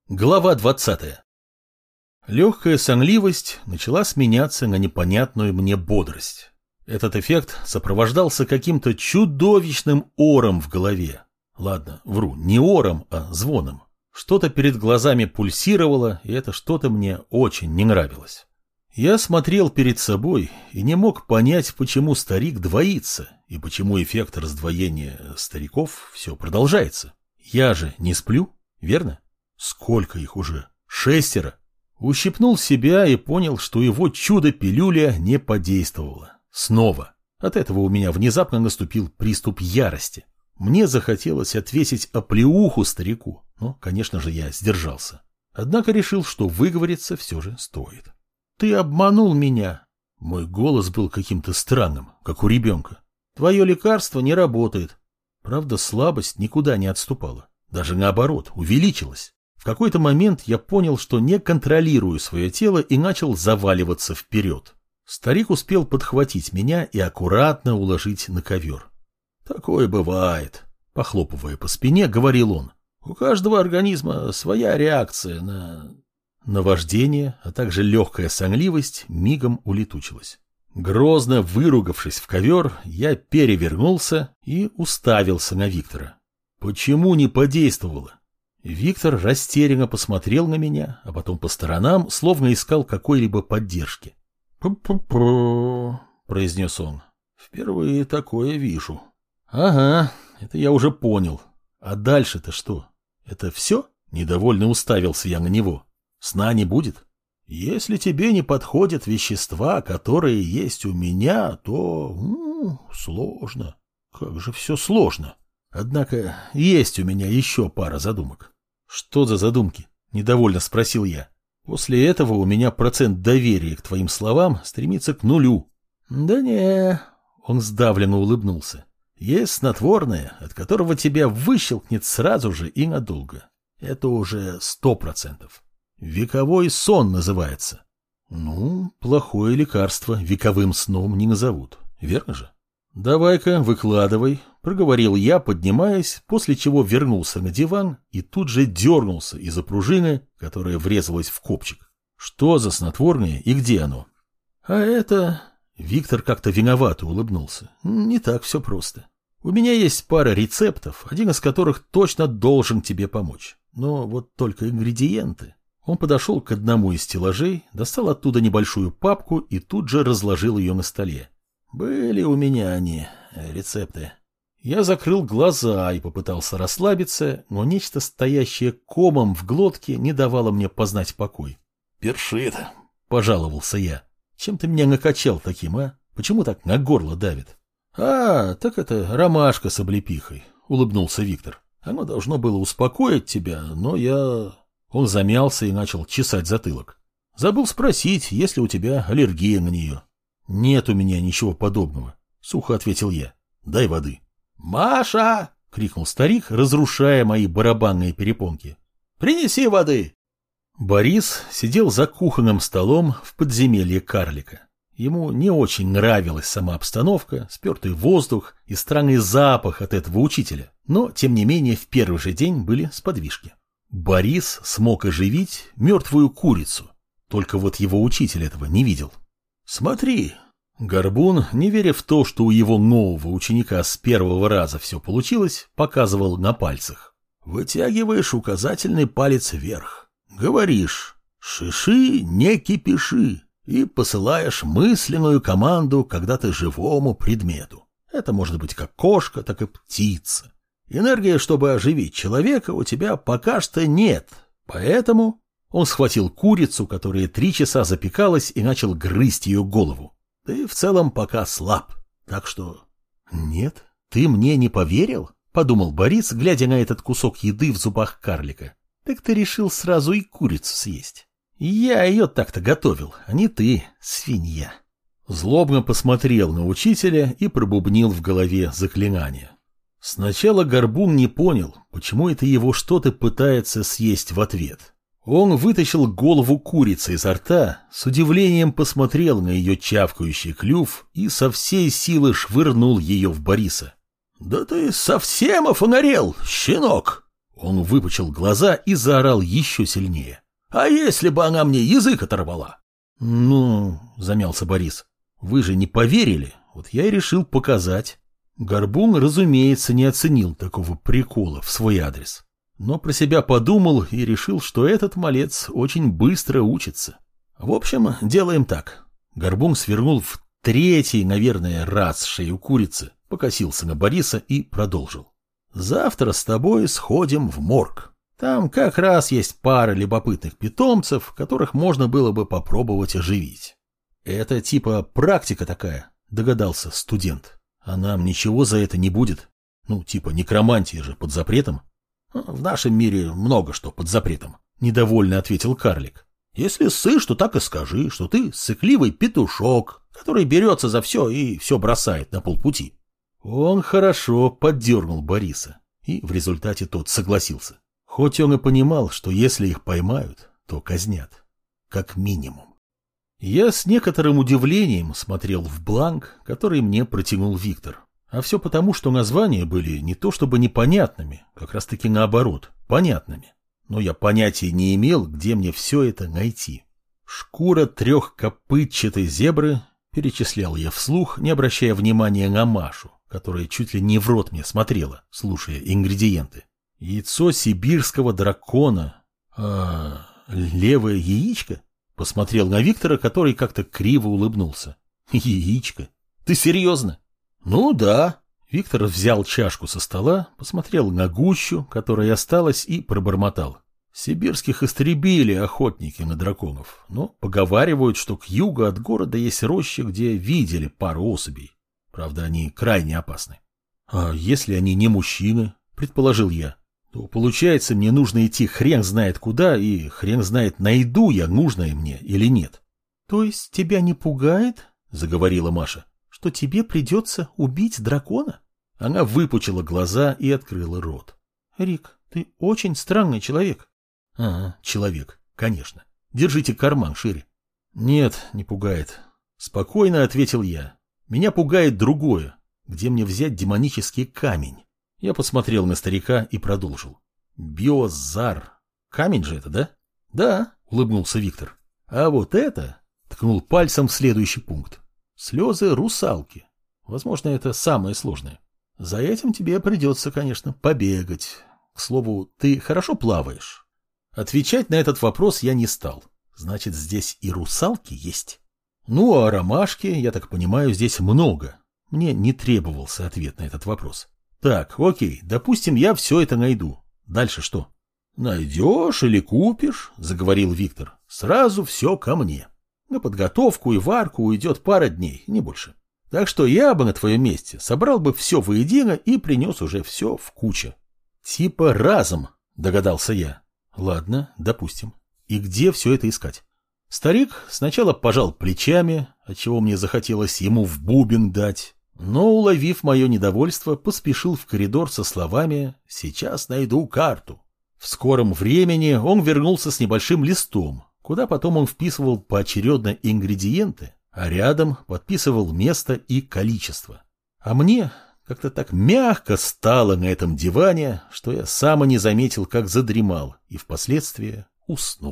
Глава 20. Легкая сонливость начала сменяться на непонятную мне бодрость. Этот эффект сопровождался каким-то чудовищным ором в голове. Ладно, вру, не ором, а звоном. Что-то перед глазами пульсировало, и это что-то мне очень не нравилось. Я смотрел перед собой и не мог понять, почему старик двоится, и почему эффект раздвоения стариков все продолжается. Я же не сплю, верно? Сколько их уже? 6. Ущипнул себя и понял, что его чудо-пилюля не подействовала. Снова. От этого у меня внезапно наступил приступ ярости. Мне захотелось отвесить оплеуху старику, но, конечно же, я сдержался. Однако решил, что выговориться все же стоит. «Ты обманул меня!» Мой голос был каким-то странным, как у ребенка. «Твое лекарство не работает». Правда, слабость никуда не отступала. Даже наоборот, увеличилась. В какой-то момент я понял, что не контролирую свое тело и начал заваливаться вперед. Старик успел подхватить меня и аккуратно уложить на ковер. «Такое бывает», — похлопывая по спине, говорил он. «У каждого организма своя реакция на наваждение, а также легкая сонливость мигом улетучилась». Грозно выругавшись в ковер, я перевернулся и уставился на Виктора. «Почему не подействовало?» Виктор растерянно посмотрел на меня, а потом по сторонам, словно искал какой-либо поддержки. «Пу-пу-пу», — произнес он. «Впервые такое вижу». «Ага, это я уже понял. А дальше-то что? Это все?» — недовольно уставился я на него. «Сна не будет? Если тебе не подходят вещества, которые есть у меня, то сложно. Как же все сложно. Однако есть у меня еще пара задумок». «Что за задумки?» – недовольно спросил я. «После этого у меня процент доверия к твоим словам стремится к нулю». «Да не», – он сдавленно улыбнулся. «Есть снотворное, от которого тебя выщелкнет сразу же и надолго. Это уже 100%. Вековой сон называется». «Ну, плохое лекарство вековым сном не назовут, верно же?» «Давай-ка, выкладывай», — проговорил я, поднимаясь, после чего вернулся на диван и тут же дернулся из-за пружины, которая врезалась в копчик. «Что за снотворное и где оно?» «А это...» — Виктор как-то виновато улыбнулся. «Не так все просто. У меня есть пара рецептов, один из которых точно должен тебе помочь. Но вот только ингредиенты...» Он подошел к одному из стеллажей, достал оттуда небольшую папку и тут же разложил ее на столе. «Были у меня они, рецепты». Я закрыл глаза и попытался расслабиться, но нечто, стоящее комом в глотке, не давало мне познать покой. «Першит», — пожаловался я. «Чем ты меня накачал таким, а? Почему так на горло давит?» «А, так это ромашка с облепихой», — улыбнулся Виктор. «Оно должно было успокоить тебя, но я...» Он замялся и начал чесать затылок. «Забыл спросить, есть ли у тебя аллергия на нее». «Нет у меня ничего подобного», — сухо ответил я. «Дай воды». «Маша!» — крикнул старик, разрушая мои барабанные перепонки. «Принеси воды!» Борис сидел за кухонным столом в подземелье карлика. Ему не очень нравилась сама обстановка, спертый воздух и странный запах от этого учителя, но, тем не менее, в первый же день были сподвижки. Борис смог оживить мертвую курицу, только вот его учитель этого не видел. «Смотри!» Горбун, не веря в то, что у его нового ученика с первого раза все получилось, показывал на пальцах. «Вытягиваешь указательный палец вверх. Говоришь «шиши, не кипиши» и посылаешь мысленную команду когда-то живому предмету. Это может быть как кошка, так и птица. Энергии, чтобы оживить человека, у тебя пока что нет, поэтому...» Он схватил курицу, которая 3 часа запекалась, и начал грызть ее голову. «Ты в целом пока слаб, так что...» «Нет, ты мне не поверил?» — подумал Борис, глядя на этот кусок еды в зубах карлика. «Так ты решил сразу и курицу съесть. Я ее так-то готовил, а не ты, свинья». Злобно посмотрел на учителя и пробубнил в голове заклинание. Сначала Горбун не понял, почему это его что-то пытается съесть в ответ. Он вытащил голову курицы изо рта, с удивлением посмотрел на ее чавкающий клюв и со всей силы швырнул ее в Бориса. «Да ты совсем офонарел, щенок! Он выпучил глаза и заорал еще сильнее. «А если бы она мне язык оторвала?» «Ну...» — замялся Борис. «Вы же не поверили, вот я и решил показать». Горбун, разумеется, не оценил такого прикола в свой адрес. Но про себя подумал и решил, что этот малец очень быстро учится. В общем, делаем так. Горбун свернул в третий, наверное, раз шею курицы, покосился на Бориса и продолжил. «Завтра с тобой сходим в морг. Там как раз есть пара любопытных питомцев, которых можно было бы попробовать оживить». «Это типа практика такая», — догадался студент. «А нам ничего за это не будет? Ну, типа некромантия же под запретом?» «В нашем мире много что под запретом», — недовольно ответил карлик. «Если ссышь, то так и скажи, что ты сыкливый петушок, который берется за все и все бросает на полпути». Он хорошо поддернул Бориса, и в результате тот согласился. Хоть он и понимал, что если их поймают, то казнят. Как минимум. Я с некоторым удивлением смотрел в бланк, который мне протянул Виктор. А все потому, что названия были не то чтобы непонятными, как раз таки наоборот, понятными. Но я понятия не имел, где мне все это найти. «Шкура трехкопытчатой зебры», перечислял я вслух, не обращая внимания на Машу, которая чуть ли не в рот мне смотрела, слушая ингредиенты. «Яйцо сибирского дракона». Левое яичко? Посмотрел на Виктора, который как-то криво улыбнулся. «Яичко? Ты серьезно?» «Ну да». Виктор взял чашку со стола, посмотрел на гущу, которая осталась, и пробормотал. «Сибирских истребили охотники на драконов, но поговаривают, что к югу от города есть роща, где видели пару особей. Правда, они крайне опасны». «А если они не мужчины?» — предположил я. «То получается, мне нужно идти хрен знает куда, и хрен знает, найду я нужное мне или нет». «То есть тебя не пугает, — заговорила Маша, — что тебе придется убить дракона?» Она выпучила глаза и открыла рот. «Рик, ты очень странный человек». «Ага, человек, конечно. Держите карман шире». «Нет, не пугает». Спокойно ответил я. «Меня пугает другое. Где мне взять демонический камень?» Я посмотрел на старика и продолжил. «Биозар. Камень же это, да?» «Да», — улыбнулся Виктор. «А вот это...» — ткнул пальцем в следующий пункт. «Слезы русалки. Возможно, это самое сложное. За этим тебе придется, конечно, побегать. К слову, ты хорошо плаваешь?» Отвечать на этот вопрос я не стал. Значит, здесь и русалки есть. Ну, а ромашки, я так понимаю, здесь много. Мне не требовался ответ на этот вопрос. Так, окей, допустим, я все это найду. Дальше что? «Найдешь или купишь, — заговорил Виктор, — сразу все ко мне. На подготовку и варку уйдет пара дней, не больше. Так что я бы на твоем месте собрал бы все воедино и принес уже все в кучу». «Типа разом», — догадался я. «Ладно, допустим. И где все это искать?» Старик сначала пожал плечами, отчего мне захотелось ему в бубен дать, но, уловив мое недовольство, поспешил в коридор со словами «Сейчас найду карту». В скором времени он вернулся с небольшим листом, куда потом он вписывал поочередно ингредиенты, а рядом подписывал место и количество. А мне как-то так мягко стало на этом диване, что я сам и не заметил, как задремал, и впоследствии уснул.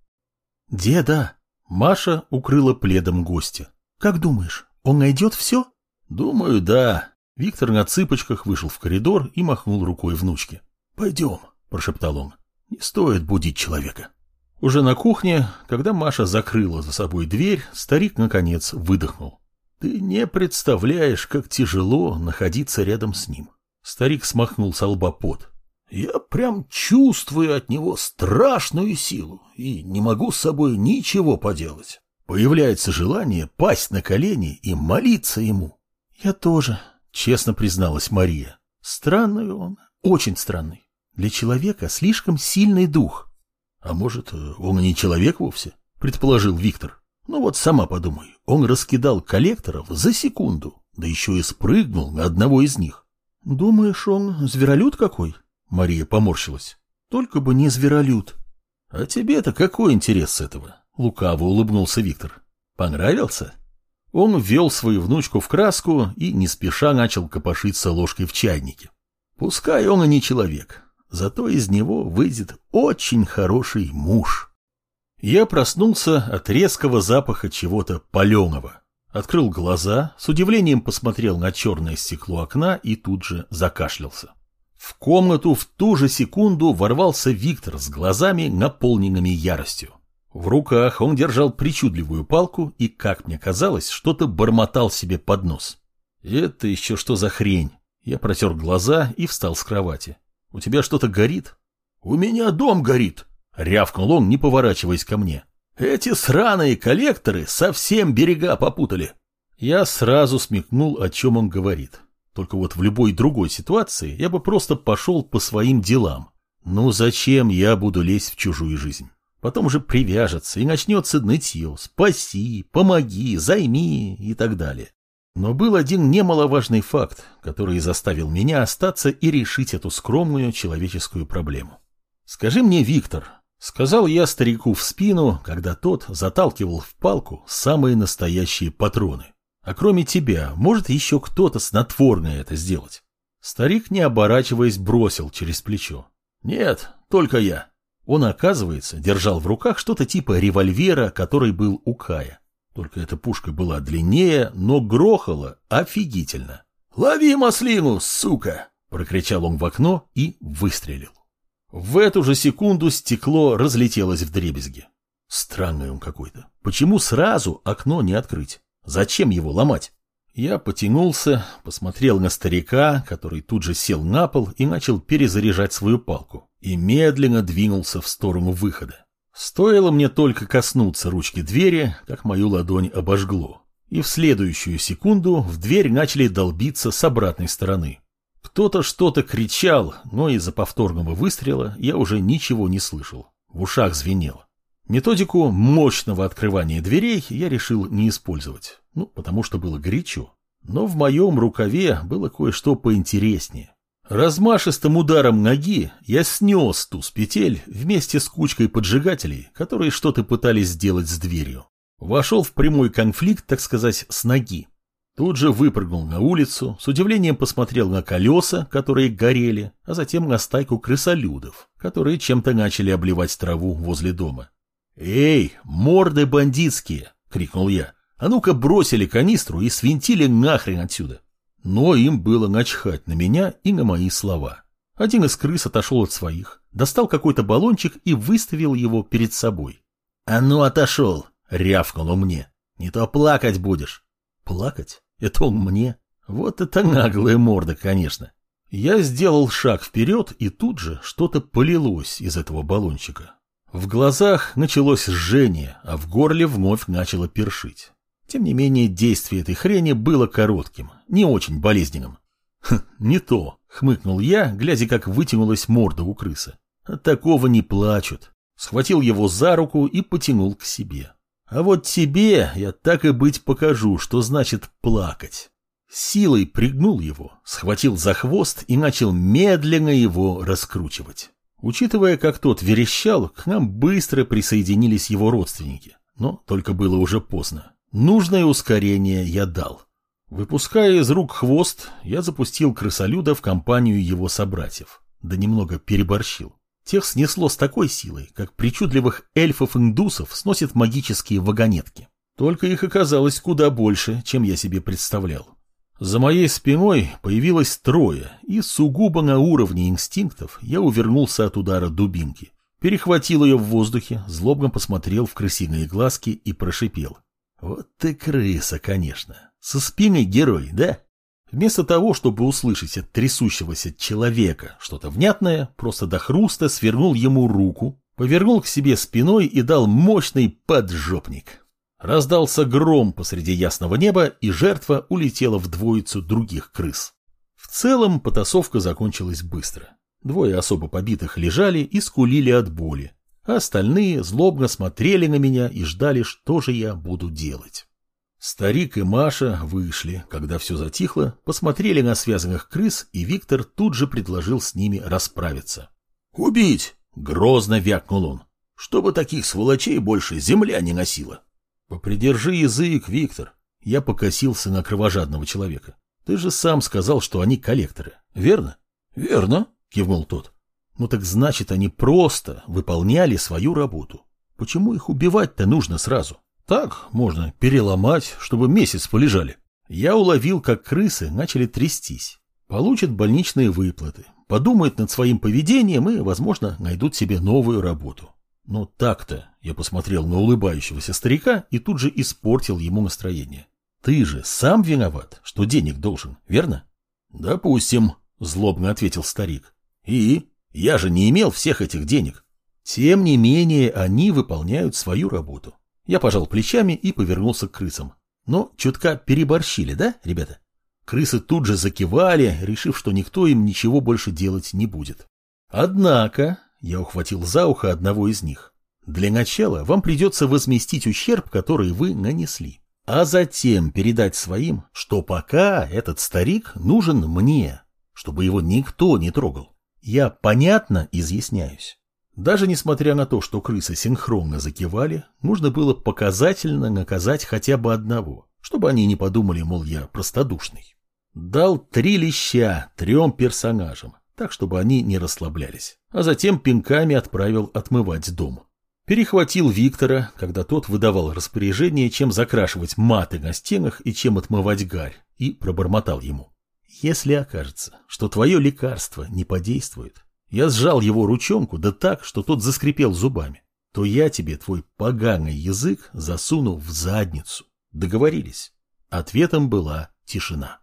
«Деда!» — Маша укрыла пледом гостя. «Как думаешь, он найдет все?» «Думаю, да». Виктор на цыпочках вышел в коридор и махнул рукой внучке. «Пойдем», — прошептал он. «Не стоит будить человека». Уже на кухне, когда Маша закрыла за собой дверь, старик, наконец, выдохнул. «Ты не представляешь, как тяжело находиться рядом с ним». Старик смахнул со лба пот. «Я прям чувствую от него страшную силу и не могу с собой ничего поделать. Появляется желание пасть на колени и молиться ему». «Я тоже», — честно призналась Мария. «Странный он, очень странный. Для человека слишком сильный дух». «А может, он и не человек вовсе?» — предположил Виктор. «Ну вот сама подумай, он раскидал коллекторов за секунду, да еще и спрыгнул на одного из них». «Думаешь, он зверолюд какой?» — Мария поморщилась. «Только бы не зверолюд». «А тебе-то какой интерес с этого?» — лукаво улыбнулся Виктор. «Понравился?» Он ввел свою внучку в краску и не спеша начал копошиться ложкой в чайнике. «Пускай он и не человек. зато из него выйдет очень хороший муж. Я проснулся от резкого запаха чего-то паленого. Открыл глаза, с удивлением посмотрел на черное стекло окна и тут же закашлялся. В комнату в ту же секунду ворвался Виктор с глазами, наполненными яростью. В руках он держал причудливую палку и, как мне казалось, что-то бормотал себе под нос. «Это еще что за хрень?» Я протер глаза и встал с кровати. «У тебя что-то горит?» «У меня дом горит!» — рявкнул он, не поворачиваясь ко мне. «Эти сраные коллекторы совсем берега попутали!» Я сразу смекнул, о чем он говорит. Только вот в любой другой ситуации я бы просто пошел по своим делам. Ну зачем я буду лезть в чужую жизнь? Потом же привяжется и начнется нытье: «Спаси», «Помоги», «Займи» и так далее. Но был один немаловажный факт, который заставил меня остаться и решить эту скромную человеческую проблему. «Скажи мне, Виктор», — сказал я старику в спину, когда тот заталкивал в палку самые настоящие патроны. «А кроме тебя, может еще кто-то снотворное это сделать?» Старик, не оборачиваясь, бросил через плечо: «Нет, только я». Он, оказывается, держал в руках что-то типа револьвера, который был у Кая. Только эта пушка была длиннее, но грохала офигительно. «Лови маслину, сука!» — прокричал он в окно и выстрелил. В эту же секунду стекло разлетелось вдребезги. Странный он какой-то. Почему сразу окно не открыть? Зачем его ломать? Я потянулся, посмотрел на старика, который тут же сел на пол и начал перезаряжать свою палку, и медленно двинулся в сторону выхода. Стоило мне только коснуться ручки двери, как мою ладонь обожгло, и в следующую секунду в дверь начали долбиться с обратной стороны. Кто-то что-то кричал, но из-за повторного выстрела я уже ничего не слышал. В ушах звенело. Методику мощного открывания дверей я решил не использовать, потому что было горячо. Но в моем рукаве было кое-что поинтереснее. Размашистым ударом ноги я снес ту с петель вместе с кучкой поджигателей, которые что-то пытались сделать с дверью. Вошел в прямой конфликт, так сказать, с ноги. Тут же выпрыгнул на улицу, с удивлением посмотрел на колеса, которые горели, а затем на стайку крысолюдов, которые чем-то начали обливать траву возле дома. «Эй, морды бандитские!» — крикнул я. «А ну-ка бросили канистру и свинтили нахрен отсюда!» Но им было начхать на меня и на мои слова. Один из крыс отошел от своих, достал какой-то баллончик и выставил его перед собой. «А ну отошел!» — рявкнул он мне. «Не то плакать будешь!» «Плакать? Это он мне? Вот это наглая морда, конечно!» Я сделал шаг вперед, и тут же что-то полилось из этого баллончика. В глазах началось жжение, а в горле вновь начало першить. Тем не менее, действие этой хрени было коротким, не очень болезненным. «Не то», — хмыкнул я, глядя, как вытянулась морда у крысы. «От такого не плачут». Схватил его за руку и потянул к себе. «А вот тебе я так и быть покажу, что значит плакать». Силой пригнул его, схватил за хвост и начал медленно его раскручивать. Учитывая, как тот верещал, к нам быстро присоединились его родственники. Но только было уже поздно. Нужное ускорение я дал. Выпуская из рук хвост, я запустил крысолюда в компанию его собратьев. Да немного переборщил. Тех снесло с такой силой, как причудливых эльфов-индусов сносят магические вагонетки. Только их оказалось куда больше, чем я себе представлял. За моей спиной появилось трое, и сугубо на уровне инстинктов я увернулся от удара дубинки. Перехватил ее в воздухе, злобно посмотрел в крысиные глазки и прошипел. «Вот ты крыса, конечно. Со спины герой, да?» Вместо того, чтобы услышать от трясущегося человека что-то внятное, просто до хруста свернул ему руку, повернул к себе спиной и дал мощный поджопник. Раздался гром посреди ясного неба, и жертва улетела в двоицу других крыс. В целом потасовка закончилась быстро. Двое особо побитых лежали и скулили от боли, а остальные злобно смотрели на меня и ждали, что же я буду делать. Старик и Маша вышли, когда все затихло, посмотрели на связанных крыс, и Виктор тут же предложил с ними расправиться. «Убить!» — грозно вякнул он. «Чтобы таких сволочей больше земля не носила!» «Попридержи язык, Виктор!» Я покосился на кровожадного человека. «Ты же сам сказал, что они коллекторы, верно?» «Верно!» — кивнул тот. Ну так значит, они просто выполняли свою работу. Почему их убивать-то нужно сразу? Так можно переломать, чтобы месяц полежали. Я уловил, как крысы начали трястись. Получат больничные выплаты, подумают над своим поведением и, возможно, найдут себе новую работу. Но так-то я посмотрел на улыбающегося старика и тут же испортил ему настроение. Ты же сам виноват, что денег должен, верно? Допустим, злобно ответил старик. И я же не имел всех этих денег. Тем не менее, они выполняют свою работу. Я пожал плечами и повернулся к крысам. Но чутка переборщили, да, ребята? Крысы тут же закивали, решив, что никто им ничего больше делать не будет. Однако, я ухватил за ухо одного из них, для начала вам придется возместить ущерб, который вы нанесли, а затем передать своим, что пока этот старик нужен мне, чтобы его никто не трогал. Я понятно изъясняюсь. Даже несмотря на то, что крысы синхронно закивали, нужно было показательно наказать хотя бы одного, чтобы они не подумали, мол, я простодушный. Дал 3 леща 3 персонажам, так, чтобы они не расслаблялись, а затем пинками отправил отмывать дом. Перехватил Виктора, когда тот выдавал распоряжение, чем закрашивать маты на стенах и чем отмывать гарь, и пробормотал ему. Если окажется, что твое лекарство не подействует, я сжал его ручонку да так, что тот заскрипел зубами, то я тебе твой поганый язык засуну в задницу. Договорились? Ответом была тишина.